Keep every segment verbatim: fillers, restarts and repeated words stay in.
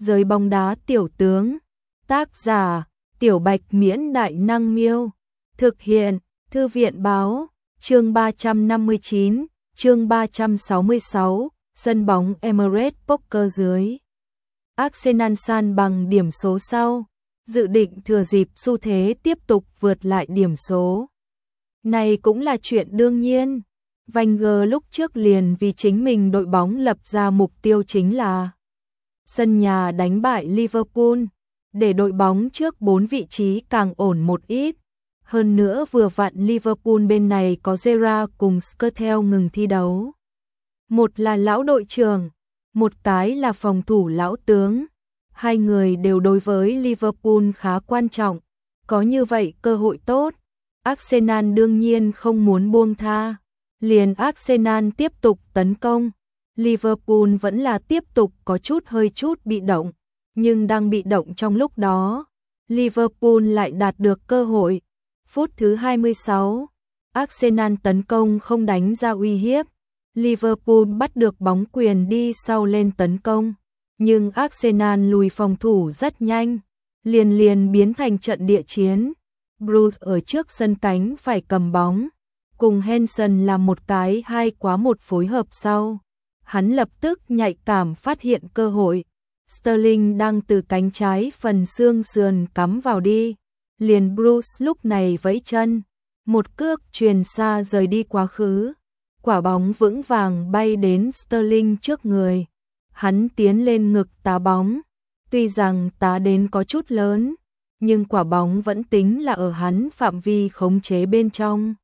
Giới bóng đá tiểu tướng. Tác giả: Tiểu Bạch Miễn Đại Năng Miêu. Thực hiện: Thư viện Báo. Chương ba trăm năm mươi chín, chương ba trăm sáu mươi sáu, sân bóng Emirates Poker dưới. Arsenal san bằng điểm số sau, dự định thừa dịp xu thế tiếp tục vượt lại điểm số. Này cũng là chuyện đương nhiên. Wenger lúc trước liền vì chính mình đội bóng lập ra mục tiêu chính là sân nhà đánh bại Liverpool, để đội bóng trước bốn vị trí càng ổn một ít. Hơn nữa vừa vặn Liverpool bên này có Gerrard cùng Skrtel ngừng thi đấu. Một là lão đội trưởng, một cái là phòng thủ lão tướng. Hai người đều đối với Liverpool khá quan trọng. Có như vậy cơ hội tốt, Arsenal đương nhiên không muốn buông tha. Liền Arsenal tiếp tục tấn công. Liverpool vẫn là tiếp tục có chút hơi chút bị động. Nhưng đang bị động trong lúc đó, Liverpool lại đạt được cơ hội. Phút thứ hai mươi sáu, Arsenal tấn công không đánh ra uy hiếp. Liverpool bắt được bóng quyền đi sau lên tấn công. Nhưng Arsenal lùi phòng thủ rất nhanh, liền liền biến thành trận địa chiến. Bruce ở trước sân cánh phải cầm bóng, cùng Henderson làm một cái hai quá một phối hợp sau. Hắn lập tức nhạy cảm phát hiện cơ hội. Sterling đang từ cánh trái phần xương sườn cắm vào đi. Liền Bruce lúc này vẫy chân, một cước truyền xa rời đi quá khứ. Quả bóng vững vàng bay đến Sterling trước người. Hắn tiến lên ngực tá bóng. Tuy rằng tá đến có chút lớn, nhưng quả bóng vẫn tính là ở hắn phạm vi khống chế bên trong.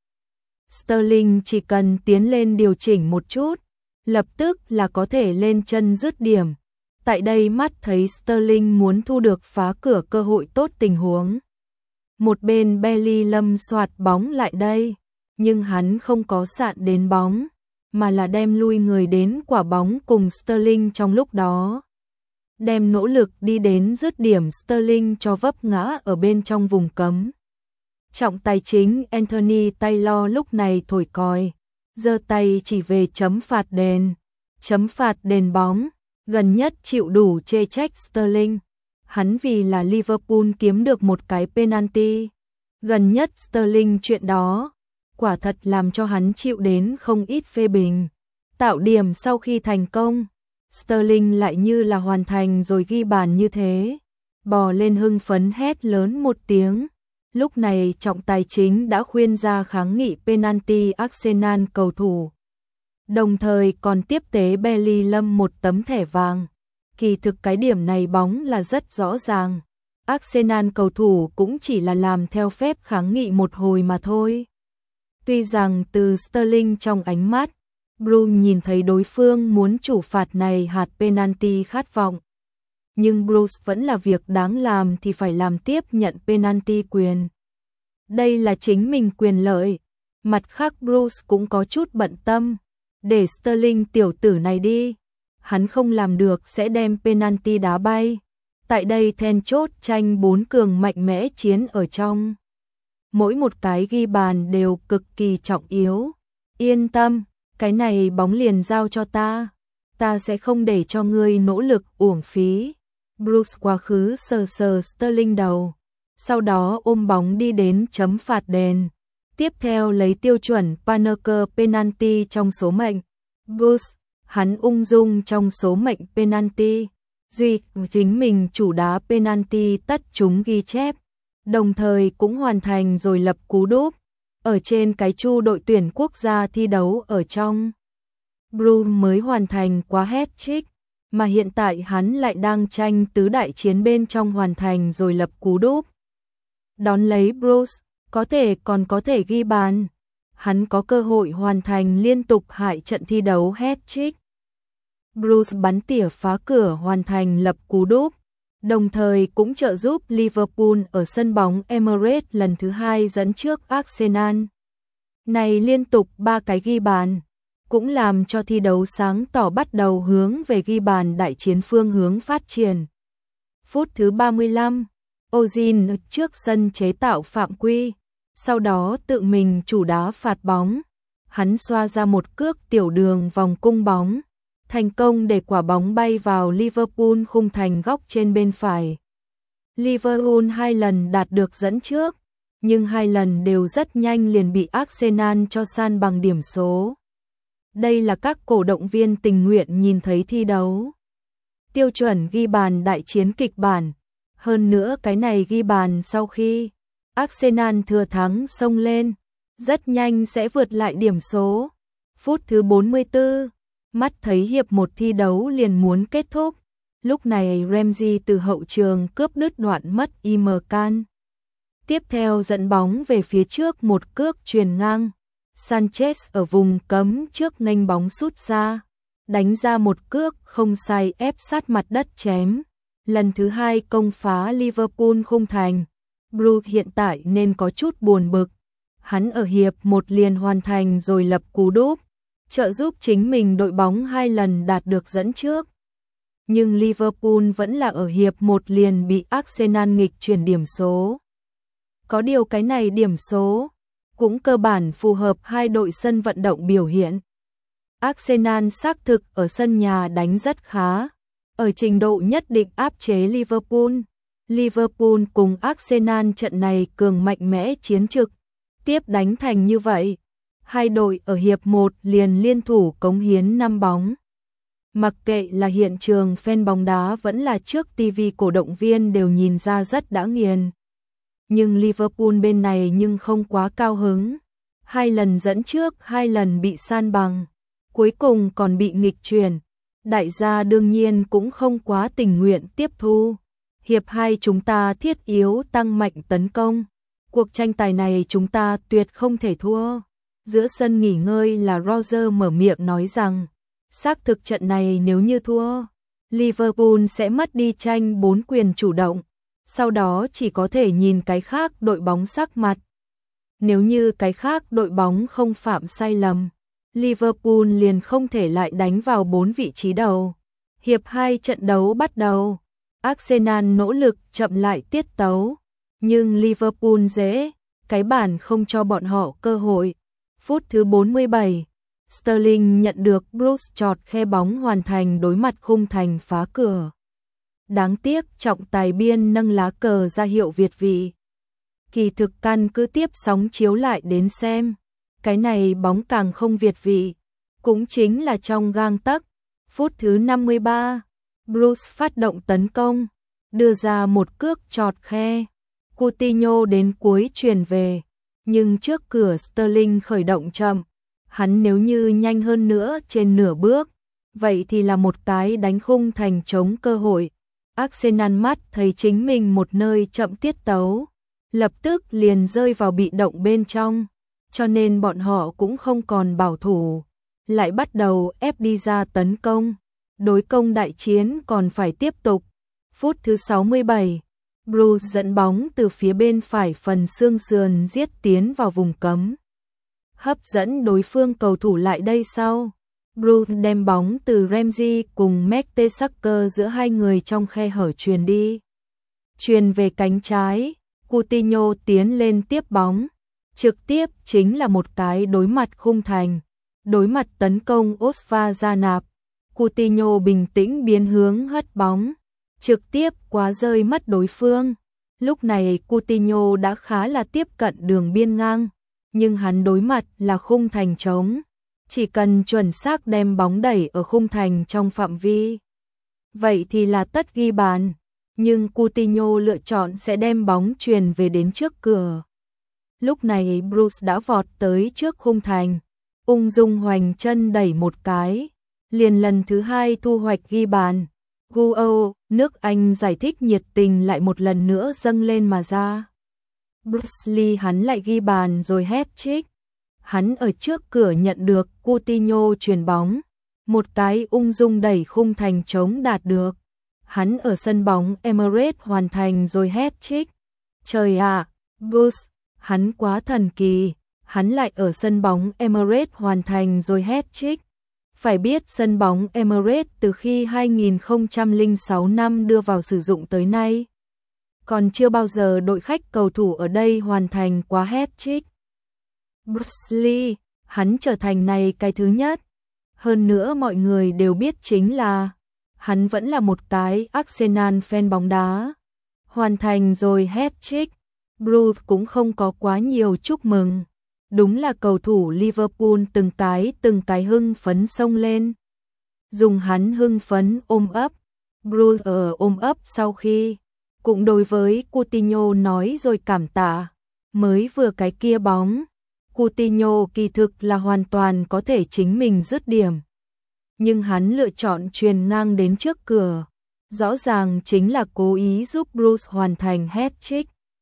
Sterling chỉ cần tiến lên điều chỉnh một chút, lập tức là có thể lên chân dứt điểm. Tại đây mắt thấy Sterling muốn thu được phá cửa cơ hội tốt tình huống. Một bên Bellingham xoạt bóng lại đây, nhưng hắn không có sạn đến bóng, mà là đem lui người đến quả bóng cùng Sterling trong lúc đó. Đem nỗ lực đi đến dứt điểm Sterling cho vấp ngã ở bên trong vùng cấm. Trọng tài chính Anthony Taylor lúc này thổi còi, giơ tay chỉ về chấm phạt đền. Chấm phạt đền bóng, gần nhất chịu đủ chê trách Sterling. Hắn vì là Liverpool kiếm được một cái penalty. Gần nhất Sterling chuyện đó, quả thật làm cho hắn chịu đến không ít phê bình. Tạo điểm sau khi thành công, Sterling lại như là hoàn thành rồi ghi bàn như thế. Bò lên hưng phấn hét lớn một tiếng. Lúc này trọng tài chính đã khuyên ra kháng nghị penalty Arsenal cầu thủ. Đồng thời còn tiếp tế Bellingham một tấm thẻ vàng. Kỳ thực cái điểm này bóng là rất rõ ràng. Arsenal cầu thủ cũng chỉ là làm theo phép kháng nghị một hồi mà thôi. Tuy rằng từ Sterling trong ánh mắt, Bruce nhìn thấy đối phương muốn chủ phạt này hạt penalty khát vọng. Nhưng Bruce vẫn là việc đáng làm thì phải làm, tiếp nhận penalty quyền. Đây là chính mình quyền lợi. Mặt khác Bruce cũng có chút bận tâm. Để Sterling tiểu tử này đi. Hắn không làm được sẽ đem penalty đá bay. Tại đây then chốt tranh bốn cường mạnh mẽ chiến ở trong. Mỗi một cái ghi bàn đều cực kỳ trọng yếu. Yên tâm, cái này bóng liền giao cho ta. Ta sẽ không để cho ngươi nỗ lực uổng phí. Bruce quá khứ sờ sờ Sterling đầu. Sau đó ôm bóng đi đến chấm phạt đền. Tiếp theo lấy tiêu chuẩn Panenka penalty trong số mệnh. Bruce, hắn ung dung trong số mệnh penalty. Duy chính mình chủ đá penalty tất chúng ghi chép. Đồng thời cũng hoàn thành rồi lập cú đúp. Ở trên cái chu đội tuyển quốc gia thi đấu ở trong. Bruce mới hoàn thành quá hat-trick. Mà hiện tại hắn lại đang tranh tứ đại chiến bên trong hoàn thành rồi lập cú đúp. Đón lấy Bruce, có thể còn có thể ghi bàn. Hắn có cơ hội hoàn thành liên tục hai trận thi đấu hat-trick. Bruce bắn tỉa phá cửa hoàn thành lập cú đúp, đồng thời cũng trợ giúp Liverpool ở sân bóng Emirates lần thứ hai dẫn trước Arsenal. Này liên tục ba cái ghi bàn, cũng làm cho thi đấu sáng tỏ bắt đầu hướng về ghi bàn đại chiến phương hướng phát triển. Phút thứ ba mươi lăm, Ozil trước sân chế tạo phạm quy, sau đó tự mình chủ đá phạt bóng. Hắn xoa ra một cước tiểu đường vòng cung bóng. thành công để quả bóng bay vào Liverpool khung thành góc trên bên phải. Liverpool hai lần đạt được dẫn trước, nhưng hai lần đều rất nhanh liền bị Arsenal cho san bằng điểm số. Đây là các cổ động viên tình nguyện nhìn thấy thi đấu. Tiêu chuẩn ghi bàn đại chiến kịch bản. Hơn nữa cái này ghi bàn sau khi Arsenal thừa thắng xông lên, rất nhanh sẽ vượt lại điểm số. Phút thứ bốn mươi tư, mắt thấy hiệp một thi đấu liền muốn kết thúc. Lúc này Ramsey từ hậu trường cướp đứt đoạn mất Imcan. Tiếp theo dẫn bóng về phía trước một cước chuyền ngang. Sanchez ở vùng cấm trước nghênh bóng sút xa, đánh ra một cước không sai ép sát mặt đất chém. Lần thứ hai công phá Liverpool khung thành. Bruce hiện tại nên có chút buồn bực. Hắn ở hiệp một liền hoàn thành rồi lập cú đúp, trợ giúp chính mình đội bóng hai lần đạt được dẫn trước. Nhưng Liverpool vẫn là ở hiệp một liền bị Arsenal nghịch chuyển điểm số. Có điều cái này điểm số cũng cơ bản phù hợp hai đội sân vận động biểu hiện. Arsenal xác thực ở sân nhà đánh rất khá, ở trình độ nhất định áp chế Liverpool. Liverpool cùng Arsenal trận này cường mạnh mẽ chiến trực, tiếp đánh thành như vậy. Hai đội ở hiệp một liền liên thủ cống hiến năm bóng. Mặc kệ là hiện trường fan bóng đá vẫn là trước ti vi cổ động viên đều nhìn ra rất đã nghiền. Nhưng Liverpool bên này nhưng không quá cao hứng. Hai lần dẫn trước, hai lần bị san bằng, cuối cùng còn bị nghịch chuyển. Đại gia đương nhiên cũng không quá tình nguyện tiếp thu. Hiệp hai chúng ta thiết yếu tăng mạnh tấn công. Cuộc tranh tài này chúng ta tuyệt không thể thua. Giữa sân nghỉ ngơi là Roger mở miệng nói rằng, xác thực trận này nếu như thua, Liverpool sẽ mất đi tranh bốn quyền chủ động, sau đó chỉ có thể nhìn cái khác đội bóng sắc mặt. Nếu như cái khác đội bóng không phạm sai lầm, Liverpool liền không thể lại đánh vào bốn vị trí đầu. Hiệp hai trận đấu bắt đầu, Arsenal nỗ lực chậm lại tiết tấu, nhưng Liverpool dễ, cái bản không cho bọn họ cơ hội. Phút thứ bốn mươi bảy, Sterling nhận được Bruce chọt khe bóng hoàn thành đối mặt khung thành phá cửa. Đáng tiếc trọng tài biên nâng lá cờ ra hiệu việt vị. Kỳ thực căn cứ tiếp sóng chiếu lại đến xem, cái này bóng càng không việt vị, cũng chính là trong gang tấc. Phút thứ năm mươi ba, Bruce phát động tấn công, đưa ra một cước chọt khe. Coutinho đến cuối chuyền về, nhưng trước cửa Sterling khởi động chậm. Hắn nếu như nhanh hơn nữa trên nửa bước, vậy thì là một cái đánh khung thành trống cơ hội. Arsenal mắt thấy chính mình một nơi chậm tiết tấu, lập tức liền rơi vào bị động bên trong, cho nên bọn họ cũng không còn bảo thủ, lại bắt đầu ép đi ra tấn công. Đối công đại chiến còn phải tiếp tục. Phút thứ sáu mươi bảy, Bruce dẫn bóng từ phía bên phải phần xương sườn giết tiến vào vùng cấm, hấp dẫn đối phương cầu thủ lại đây sau. Bruce đem bóng từ Ramsey cùng Mertesacker giữa hai người trong khe hở truyền đi. Truyền về cánh trái, Coutinho tiến lên tiếp bóng, trực tiếp chính là một cái đối mặt khung thành. Đối mặt tấn công Osva Janap, Coutinho bình tĩnh biến hướng hất bóng, trực tiếp quá rơi mất đối phương. Lúc này Coutinho đã khá là tiếp cận đường biên ngang, nhưng hắn đối mặt là khung thành trống, chỉ cần chuẩn xác đem bóng đẩy ở khung thành trong phạm vi, vậy thì là tất ghi bàn. Nhưng Coutinho lựa chọn sẽ đem bóng truyền về đến trước cửa. Lúc này Bruce đã vọt tới trước khung thành, ung dung hoành chân đẩy một cái, liền lần thứ hai thu hoạch ghi bàn. Guo, nước Anh giải thích nhiệt tình lại một lần nữa dâng lên mà ra. Bruce Lee hắn lại ghi bàn rồi hat-trick. Hắn ở trước cửa nhận được Coutinho chuyền bóng, một cái ung dung đẩy khung thành trống đạt được. Hắn ở sân bóng Emirates hoàn thành rồi hat-trick. Trời ạ, à, Bruce, hắn quá thần kỳ, hắn lại ở sân bóng Emirates hoàn thành rồi hat-trick. Phải biết sân bóng Emirates từ khi hai nghìn không trăm lẻ sáu năm đưa vào sử dụng tới nay, còn chưa bao giờ đội khách cầu thủ ở đây hoàn thành quá hat-trick. Bruce Lee, hắn trở thành này cái thứ nhất. Hơn nữa mọi người đều biết chính là hắn vẫn là một cái Arsenal fan bóng đá. Hoàn thành rồi hat-trick, Bruce cũng không có quá nhiều chúc mừng. Đúng là cầu thủ Liverpool từng cái từng cái hưng phấn xông lên. Dùng hắn hưng phấn ôm ấp. Bruce ở ôm ấp sau khi cũng đối với Coutinho nói rồi cảm tạ. Mới vừa cái kia bóng, Coutinho kỳ thực là hoàn toàn có thể chính mình dứt điểm. Nhưng hắn lựa chọn chuyền ngang đến trước cửa. Rõ ràng chính là cố ý giúp Bruce hoàn thành hat-trick.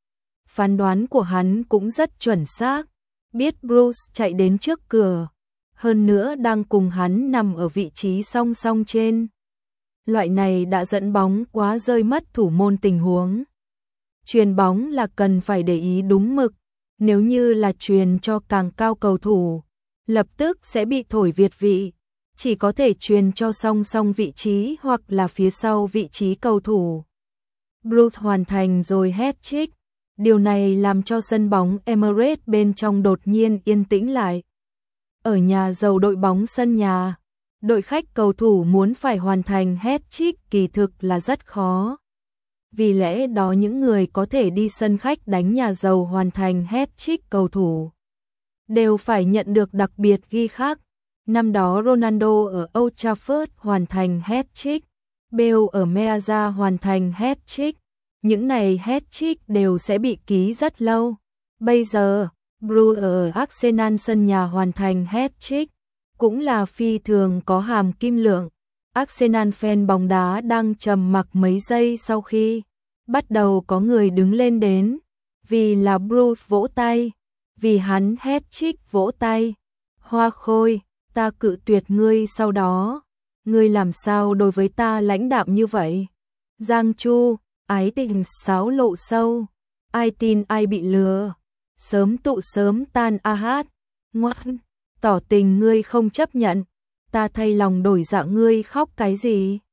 Phán đoán của hắn cũng rất chuẩn xác. Biết Bruce chạy đến trước cửa. Hơn nữa đang cùng hắn nằm ở vị trí song song trên. Loại này đã dẫn bóng quá rơi mất thủ môn tình huống. Chuyền bóng là cần phải để ý đúng mực. Nếu như là chuyền cho càng cao cầu thủ, lập tức sẽ bị thổi việt vị. Chỉ có thể chuyền cho song song vị trí hoặc là phía sau vị trí cầu thủ. Bruce hoàn thành rồi hat-trick. Điều này làm cho sân bóng Emirates bên trong đột nhiên yên tĩnh lại. Ở nhà giàu đội bóng sân nhà, đội khách cầu thủ muốn phải hoàn thành hat-trick kỳ thực là rất khó. Vì lẽ đó những người có thể đi sân khách đánh nhà giàu hoàn thành hat-trick cầu thủ đều phải nhận được đặc biệt ghi khắc. Năm đó Ronaldo ở Old Trafford hoàn thành hat-trick, Bale ở Meazza hoàn thành hat-trick. Những này hat-trick đều sẽ bị ký rất lâu. Bây giờ, Bruce ở Arsenal sân nhà hoàn thành hat-trick, cũng là phi thường có hàm kim lượng. Arsenal fan bóng đá đang trầm mặc mấy giây sau khi bắt đầu có người đứng lên đến, vì là Bruce vỗ tay, vì hắn hat-trick vỗ tay. Hoa Khôi, ta cự tuyệt ngươi sau đó, ngươi làm sao đối với ta lãnh đạm như vậy? Giang Chu, ái tình sáo lộ sâu, ai tin ai bị lừa, sớm tụ sớm tan a hát, ngoan, tỏ tình ngươi không chấp nhận, ta thay lòng đổi dạ ngươi khóc cái gì?